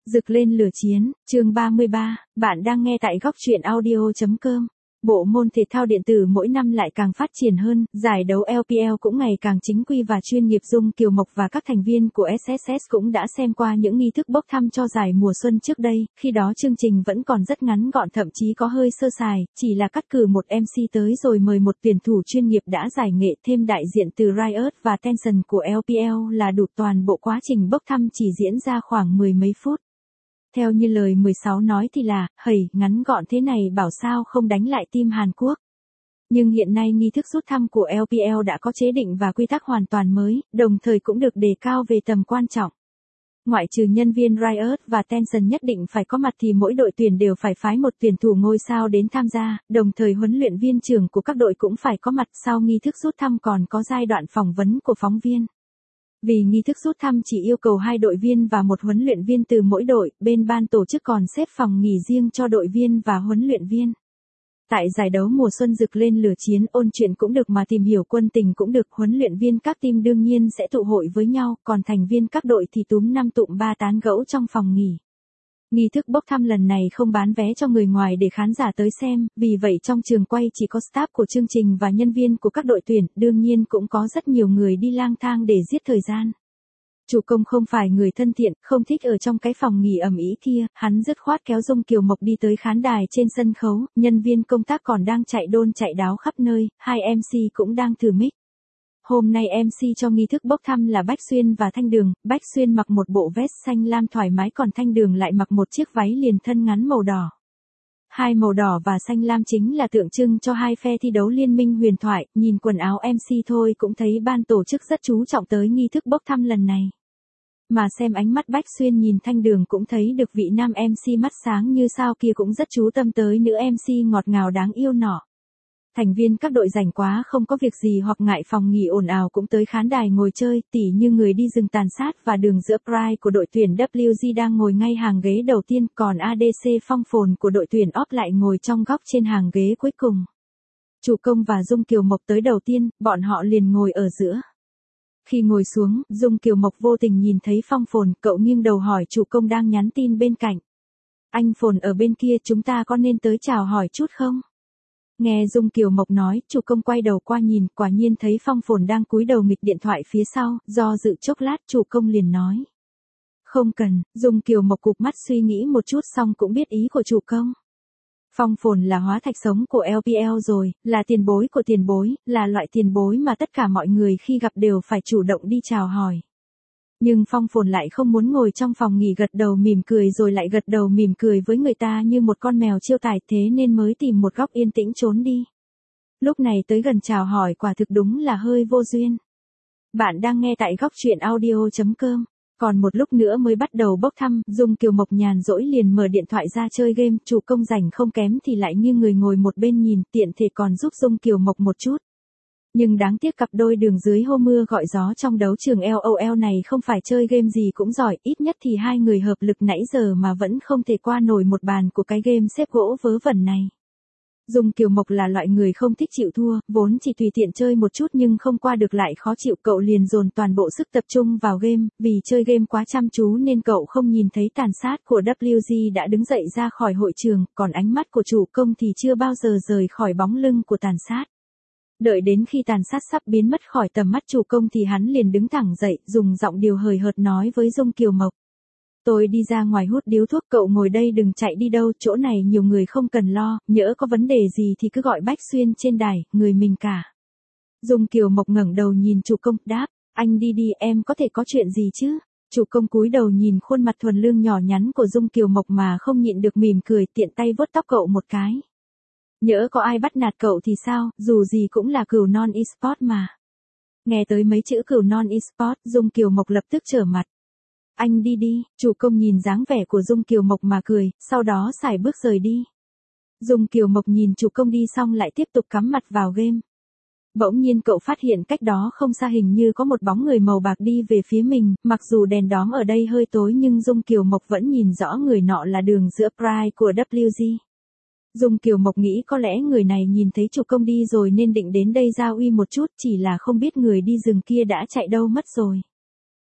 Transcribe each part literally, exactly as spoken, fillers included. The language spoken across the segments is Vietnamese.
Rực lên lửa chiến, chương ba mươi ba, bạn đang nghe tại góc truyện audio chấm com. Bộ môn thể thao điện tử mỗi năm lại càng phát triển hơn, giải đấu lờ pê lờ cũng ngày càng chính quy và chuyên nghiệp. Dung Kiều Mộc và các thành viên của ét ét ét cũng đã xem qua những nghi thức bốc thăm cho giải mùa xuân trước đây, khi đó chương trình vẫn còn rất ngắn gọn, thậm chí có hơi sơ sài, chỉ là cắt cử một em xê tới rồi mời một tuyển thủ chuyên nghiệp đã giải nghệ, thêm đại diện từ Riot và Tencent của lờ pê lờ là đủ. Toàn bộ quá trình bốc thăm chỉ diễn ra khoảng mười mấy phút. Theo như lời mười sáu nói thì là, hầy, ngắn gọn thế này bảo sao không đánh lại team Hàn Quốc. Nhưng hiện nay nghi thức rút thăm của lờ pê lờ đã có chế định và quy tắc hoàn toàn mới, đồng thời cũng được đề cao về tầm quan trọng. Ngoại trừ nhân viên Riot và Tencent nhất định phải có mặt thì mỗi đội tuyển đều phải phái một tuyển thủ ngôi sao đến tham gia, đồng thời huấn luyện viên trưởng của các đội cũng phải có mặt. Sau nghi thức rút thăm còn có giai đoạn phỏng vấn của phóng viên. Vì nghi thức rút thăm chỉ yêu cầu hai đội viên và một huấn luyện viên từ mỗi đội, bên ban tổ chức còn xếp phòng nghỉ riêng cho đội viên và huấn luyện viên. Tại giải đấu mùa xuân rực lên lửa chiến, ôn chuyện cũng được mà tìm hiểu quân tình cũng được, huấn luyện viên các team đương nhiên sẽ tụ hội với nhau, còn thành viên các đội thì túm năm tụm ba tán gẫu trong phòng nghỉ. Nghi thức bốc thăm lần này không bán vé cho người ngoài để khán giả tới xem, vì vậy trong trường quay chỉ có staff của chương trình và nhân viên của các đội tuyển, đương nhiên cũng có rất nhiều người đi lang thang để giết thời gian. Chủ công không phải người thân thiện, không thích ở trong cái phòng nghỉ ầm ĩ kia, hắn dứt khoát kéo Dung Kiều Mộc đi tới khán đài trên sân khấu, nhân viên công tác còn đang chạy đôn chạy đáo khắp nơi, hai em xê cũng đang thử mic. Hôm nay em xê cho nghi thức bốc thăm là Bách Xuyên và Thanh Đường, Bách Xuyên mặc một bộ vest xanh lam thoải mái còn Thanh Đường lại mặc một chiếc váy liền thân ngắn màu đỏ. Hai màu đỏ và xanh lam chính là tượng trưng cho hai phe thi đấu liên minh huyền thoại, nhìn quần áo em xê thôi cũng thấy ban tổ chức rất chú trọng tới nghi thức bốc thăm lần này. Mà xem ánh mắt Bách Xuyên nhìn Thanh Đường cũng thấy được vị nam em xê mắt sáng như sao kia cũng rất chú tâm tới nữ em xê ngọt ngào đáng yêu nọ. Thành viên các đội rảnh quá không có việc gì hoặc ngại phòng nghỉ ồn ào cũng tới khán đài ngồi chơi, tỉ như người đi rừng tàn sát và đường giữa Pride của đội tuyển vê kép giê đang ngồi ngay hàng ghế đầu tiên, còn a đê xê Phong Phồn của đội tuyển óp lại ngồi trong góc trên hàng ghế cuối cùng. Chủ công và Dung Kiều Mộc tới đầu tiên, bọn họ liền ngồi ở giữa. Khi ngồi xuống, Dung Kiều Mộc vô tình nhìn thấy Phong Phồn, cậu nghiêng đầu hỏi chủ công đang nhắn tin bên cạnh. Anh Phồn ở bên kia, chúng ta có nên tới chào hỏi chút không? Nghe Dung Kiều Mộc nói, chủ công quay đầu qua nhìn, quả nhiên thấy Phong Phồn đang cúi đầu nghịch điện thoại phía sau, do dự chốc lát chủ công liền nói. Không cần, Dung Kiều Mộc cụp mắt suy nghĩ một chút xong cũng biết ý của chủ công. Phong Phồn là hóa thạch sống của lờ pê lờ rồi, là tiền bối của tiền bối, là loại tiền bối mà tất cả mọi người khi gặp đều phải chủ động đi chào hỏi. Nhưng Phong Phồn lại không muốn ngồi trong phòng nghỉ gật đầu mỉm cười rồi lại gật đầu mỉm cười với người ta như một con mèo chiêu tài, thế nên mới tìm một góc yên tĩnh trốn đi. Lúc này tới gần chào hỏi quả thực đúng là hơi vô duyên. Bạn đang nghe tại góc truyện audio chấm com. Còn một lúc nữa mới bắt đầu bốc thăm, Dung Kiều Mộc nhàn rỗi liền mở điện thoại ra chơi game, chủ công rảnh không kém thì lại như người ngồi một bên nhìn, tiện thể còn giúp Dung Kiều Mộc một chút. Nhưng đáng tiếc cặp đôi đường dưới hô mưa gọi gió trong đấu trường LOL này không phải chơi game gì cũng giỏi, ít nhất thì hai người hợp lực nãy giờ mà vẫn không thể qua nổi một bàn của cái game xếp gỗ vớ vẩn này. Dung Kiều Mộc là loại người không thích chịu thua, vốn chỉ tùy tiện chơi một chút nhưng không qua được lại khó chịu, cậu liền dồn toàn bộ sức tập trung vào game, vì chơi game quá chăm chú nên cậu không nhìn thấy tàn sát của vê kép giê đã đứng dậy ra khỏi hội trường, còn ánh mắt của chủ công thì chưa bao giờ rời khỏi bóng lưng của tàn sát. Đợi đến khi tàn sát sắp biến mất khỏi tầm mắt chủ công thì hắn liền đứng thẳng dậy, dùng giọng điệu hời hợt nói với Dung Kiều Mộc. Tôi đi ra ngoài hút điếu thuốc, cậu ngồi đây đừng chạy đi đâu, chỗ này nhiều người không cần lo, nhỡ có vấn đề gì thì cứ gọi Bách Xuyên trên đài, người mình cả. Dung Kiều Mộc ngẩng đầu nhìn chủ công, đáp, anh đi đi, em có thể có chuyện gì chứ? Chủ công cúi đầu nhìn khuôn mặt thuần lương nhỏ nhắn của Dung Kiều Mộc mà không nhịn được mỉm cười, tiện tay vuốt tóc cậu một cái. Nhỡ có ai bắt nạt cậu thì sao, dù gì cũng là cừu non eSport mà. Nghe tới mấy chữ cừu non eSport, Dung Kiều Mộc lập tức trở mặt. Anh đi đi, chủ công nhìn dáng vẻ của Dung Kiều Mộc mà cười, sau đó xài bước rời đi. Dung Kiều Mộc nhìn chủ công đi xong lại tiếp tục cắm mặt vào game. Bỗng nhiên cậu phát hiện cách đó không xa hình như có một bóng người màu bạc đi về phía mình, mặc dù đèn đóm ở đây hơi tối nhưng Dung Kiều Mộc vẫn nhìn rõ người nọ là đường giữa Pride của vê kép giê. Dung Kiều Mộc nghĩ có lẽ người này nhìn thấy chủ công đi rồi nên định đến đây giao uy một chút, chỉ là không biết người đi rừng kia đã chạy đâu mất rồi.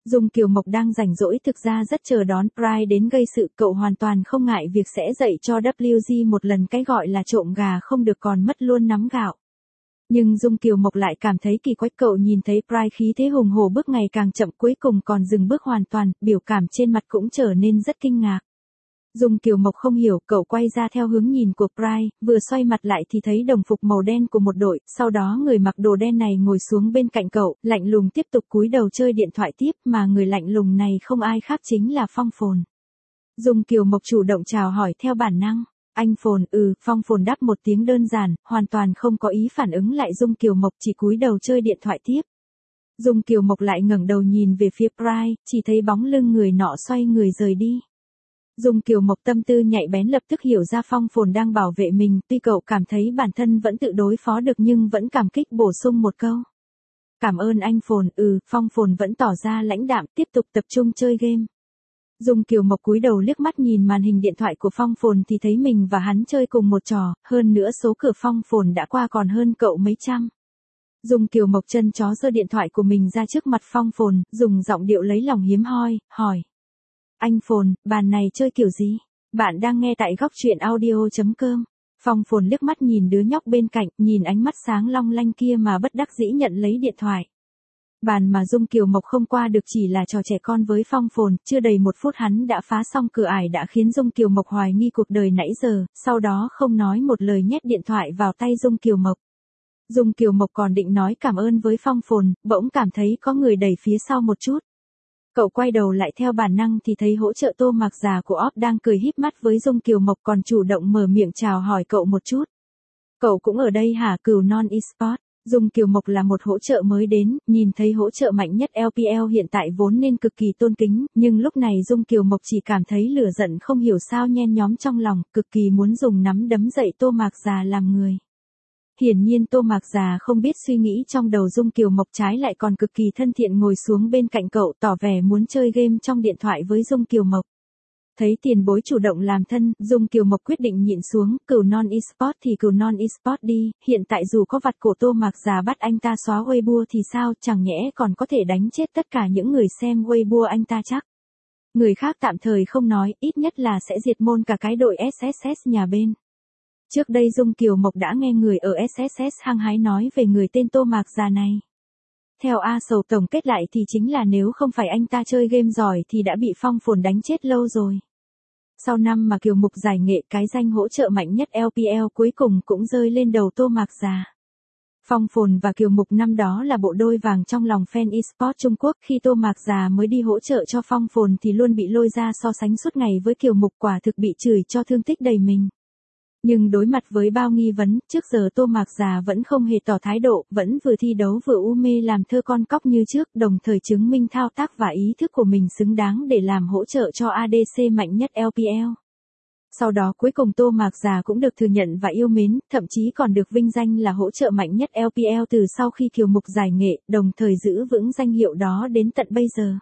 Dung Kiều Mộc đang rảnh rỗi thực ra rất chờ đón Pride đến gây sự, cậu hoàn toàn không ngại việc sẽ dạy cho W G một lần cái gọi là trộm gà không được còn mất luôn nắm gạo. Nhưng Dung Kiều Mộc lại cảm thấy kỳ quái, cậu nhìn thấy Pride khí thế hùng hổ bước ngày càng chậm cuối cùng còn dừng bước hoàn toàn, biểu cảm trên mặt cũng trở nên rất kinh ngạc. Dung Kiều Mộc không hiểu, cậu quay ra theo hướng nhìn của Pride, vừa xoay mặt lại thì thấy đồng phục màu đen của một đội, sau đó người mặc đồ đen này ngồi xuống bên cạnh cậu, lạnh lùng tiếp tục cúi đầu chơi điện thoại tiếp, mà người lạnh lùng này không ai khác chính là Phong Phồn. Dung Kiều Mộc chủ động chào hỏi theo bản năng. Anh Phồn, ừ, Phong Phồn đáp một tiếng đơn giản, hoàn toàn không có ý phản ứng lại Dung Kiều Mộc, chỉ cúi đầu chơi điện thoại tiếp. Dung Kiều Mộc lại ngẩng đầu nhìn về phía Pride, chỉ thấy bóng lưng người nọ xoay người rời đi. Dung Kiều Mộc tâm tư nhạy bén lập tức hiểu ra Phong Phồn đang bảo vệ mình, tuy cậu cảm thấy bản thân vẫn tự đối phó được nhưng vẫn cảm kích bổ sung một câu. Cảm ơn anh Phồn, ừ, Phong Phồn vẫn tỏ ra lãnh đạm, tiếp tục tập trung chơi game. Dung Kiều Mộc cúi đầu liếc mắt nhìn màn hình điện thoại của Phong Phồn thì thấy mình và hắn chơi cùng một trò, hơn nữa số cửa Phong Phồn đã qua còn hơn cậu mấy trăm. Dung Kiều Mộc chân chó giơ điện thoại của mình ra trước mặt Phong Phồn, dùng giọng điệu lấy lòng hiếm hoi, hỏi. Anh Phồn, bàn này chơi kiểu gì? Bạn đang nghe tại góc truyện audio chấm com. Phong Phồn liếc mắt nhìn đứa nhóc bên cạnh, nhìn ánh mắt sáng long lanh kia mà bất đắc dĩ nhận lấy điện thoại. Bàn mà Dung Kiều Mộc không qua được chỉ là trò trẻ con với Phong Phồn, chưa đầy một phút hắn đã phá xong cửa ải đã khiến Dung Kiều Mộc hoài nghi cuộc đời nãy giờ, sau đó không nói một lời nhét điện thoại vào tay Dung Kiều Mộc. Dung Kiều Mộc còn định nói cảm ơn với Phong Phồn, bỗng cảm thấy có người đẩy phía sau một chút. Cậu quay đầu lại theo bản năng thì thấy hỗ trợ tô mạc già của óp đang cười híp mắt với Dung Kiều Mộc còn chủ động mở miệng chào hỏi cậu một chút. Cậu cũng ở đây hả? Cừu non eSport. Dung Kiều Mộc là một hỗ trợ mới đến, nhìn thấy hỗ trợ mạnh nhất L P L hiện tại vốn nên cực kỳ tôn kính, nhưng lúc này Dung Kiều Mộc chỉ cảm thấy lửa giận không hiểu sao nhen nhóm trong lòng, cực kỳ muốn dùng nắm đấm dậy tô mạc già làm người. Hiển nhiên tô mạc già không biết suy nghĩ trong đầu Dung Kiều Mộc, trái lại còn cực kỳ thân thiện ngồi xuống bên cạnh cậu tỏ vẻ muốn chơi game trong điện thoại với Dung Kiều Mộc. Thấy tiền bối chủ động làm thân, Dung Kiều Mộc quyết định nhịn xuống, cừu non eSport thì cừu non eSport đi, hiện tại dù có vặt cổ tô mạc già bắt anh ta xóa Weibo thì sao, chẳng nhẽ còn có thể đánh chết tất cả những người xem Weibo anh ta chắc. Người khác tạm thời không nói, ít nhất là sẽ diệt môn cả cái đội S S S nhà bên. Trước đây Dung Kiều Mộc đã nghe người ở S S S hăng hái nói về người tên tô mạc già này. Theo A Sầu tổng kết lại thì chính là nếu không phải anh ta chơi game giỏi thì đã bị Phong Phồn đánh chết lâu rồi. Sau năm mà Kiều Mục giải nghệ, cái danh hỗ trợ mạnh nhất L P L cuối cùng cũng rơi lên đầu tô mạc già. Phong Phồn và Kiều Mục năm đó là bộ đôi vàng trong lòng fan eSport Trung Quốc, khi tô mạc già mới đi hỗ trợ cho Phong Phồn thì luôn bị lôi ra so sánh suốt ngày với Kiều Mục, quả thực bị chửi cho thương tích đầy mình. Nhưng đối mặt với bao nghi vấn, trước giờ tô mạc già vẫn không hề tỏ thái độ, vẫn vừa thi đấu vừa u mê làm thơ con cóc như trước, đồng thời chứng minh thao tác và ý thức của mình xứng đáng để làm hỗ trợ cho A D C mạnh nhất L P L. Sau đó cuối cùng tô mạc già cũng được thừa nhận và yêu mến, thậm chí còn được vinh danh là hỗ trợ mạnh nhất L P L từ sau khi Kiều Mục giải nghệ, đồng thời giữ vững danh hiệu đó đến tận bây giờ.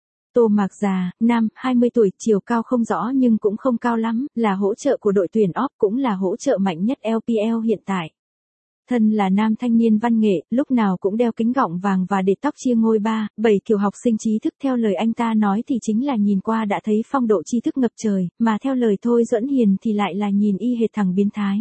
Tô mạc già, nam, hai mươi tuổi, chiều cao không rõ nhưng cũng không cao lắm, là hỗ trợ của đội tuyển óp, cũng là hỗ trợ mạnh nhất L P L hiện tại. Thân là nam thanh niên văn nghệ, lúc nào cũng đeo kính gọng vàng và để tóc chia ngôi ba, bảy kiểu học sinh trí thức, theo lời anh ta nói thì chính là nhìn qua đã thấy phong độ tri thức ngập trời, mà theo lời Thôi Duẫn Hiền thì lại là nhìn y hệt thằng biến thái.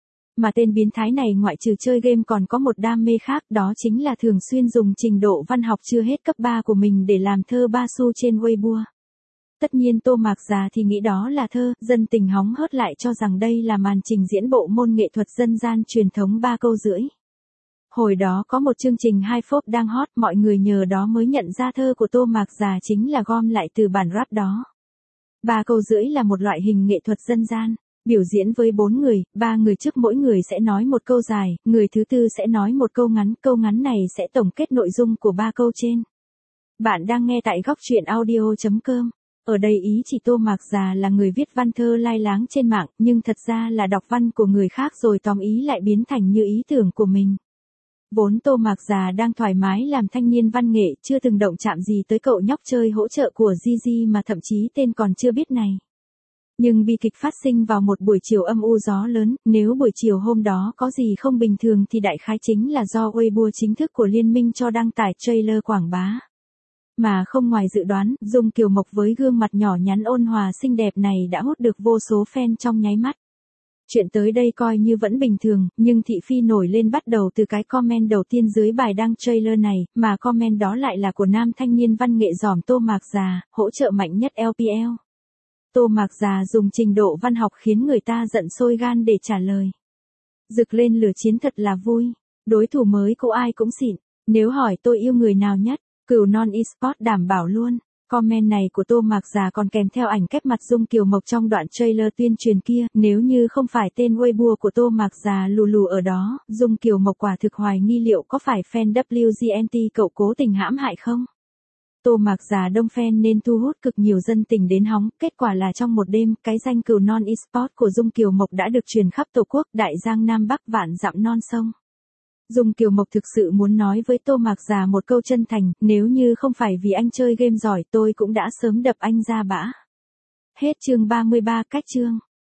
Mà tên biến thái này ngoại trừ chơi game còn có một đam mê khác, đó chính là thường xuyên dùng trình độ văn học chưa hết cấp ba của mình để làm thơ ba xu trên Weibo. Tất nhiên tô mạc già thì nghĩ đó là thơ, dân tình hóng hớt lại cho rằng đây là màn trình diễn bộ môn nghệ thuật dân gian truyền thống ba câu rưỡi. Hồi đó có một chương trình hai phốp đang hot, mọi người nhờ đó mới nhận ra thơ của tô mạc già chính là gom lại từ bản rap đó. Ba câu rưỡi là một loại hình nghệ thuật dân gian. Biểu diễn với bốn người, ba người trước mỗi người sẽ nói một câu dài, người thứ tư sẽ nói một câu ngắn, câu ngắn này sẽ tổng kết nội dung của ba câu trên. Bạn đang nghe tại góc truyện audio chấm com. Ở đây ý chỉ tô mạc già là người viết văn thơ lai láng trên mạng, nhưng thật ra là đọc văn của người khác rồi tóm ý lại biến thành như ý tưởng của mình. Vốn tô mạc già đang thoải mái làm thanh niên văn nghệ, chưa từng động chạm gì tới cậu nhóc chơi hỗ trợ của Gigi mà thậm chí tên còn chưa biết này. Nhưng bi kịch phát sinh vào một buổi chiều âm u gió lớn, nếu buổi chiều hôm đó có gì không bình thường thì đại khái chính là do Weibo chính thức của liên minh cho đăng tải trailer quảng bá. mà không ngoài dự đoán, Dung Kiều Mộc với gương mặt nhỏ nhắn ôn hòa xinh đẹp này đã hút được vô số fan trong nháy mắt. Chuyện tới đây coi như vẫn bình thường, nhưng thị phi nổi lên bắt đầu từ cái comment đầu tiên dưới bài đăng trailer này, mà comment đó lại là của nam thanh niên văn nghệ giỏi Tô Mạc Già, hỗ trợ mạnh nhất lờ pê lờ. Tô Mạc Già dùng trình độ văn học khiến người ta giận sôi gan để trả lời. Rực lên lửa chiến thật là vui, đối thủ mới cô ai cũng xịn, nếu hỏi tôi yêu người nào nhất, Cửu Non Esports đảm bảo luôn. Comment này của Tô Mạc Già còn kèm theo ảnh kép mặt Dung Kiều Mộc trong đoạn trailer tuyên truyền kia, nếu như không phải tên Weibo của Tô Mạc Già lù lù ở đó, Dung Kiều Mộc quả thực hoài nghi liệu có phải fan vê kép giê en tê cậu cố tình hãm hại không? Tô Mạc Già đông fan nên thu hút cực nhiều dân tình đến hóng, kết quả là trong một đêm, cái danh Cửu Non Esports của Dung Kiều Mộc đã được truyền khắp Tổ quốc, Đại Giang Nam Bắc vạn dặm non sông. Dung Kiều Mộc thực sự muốn nói với Tô Mạc Già một câu chân thành, nếu như không phải vì anh chơi game giỏi tôi cũng đã sớm đập anh ra bã. Hết chương ba mươi ba, cách chương.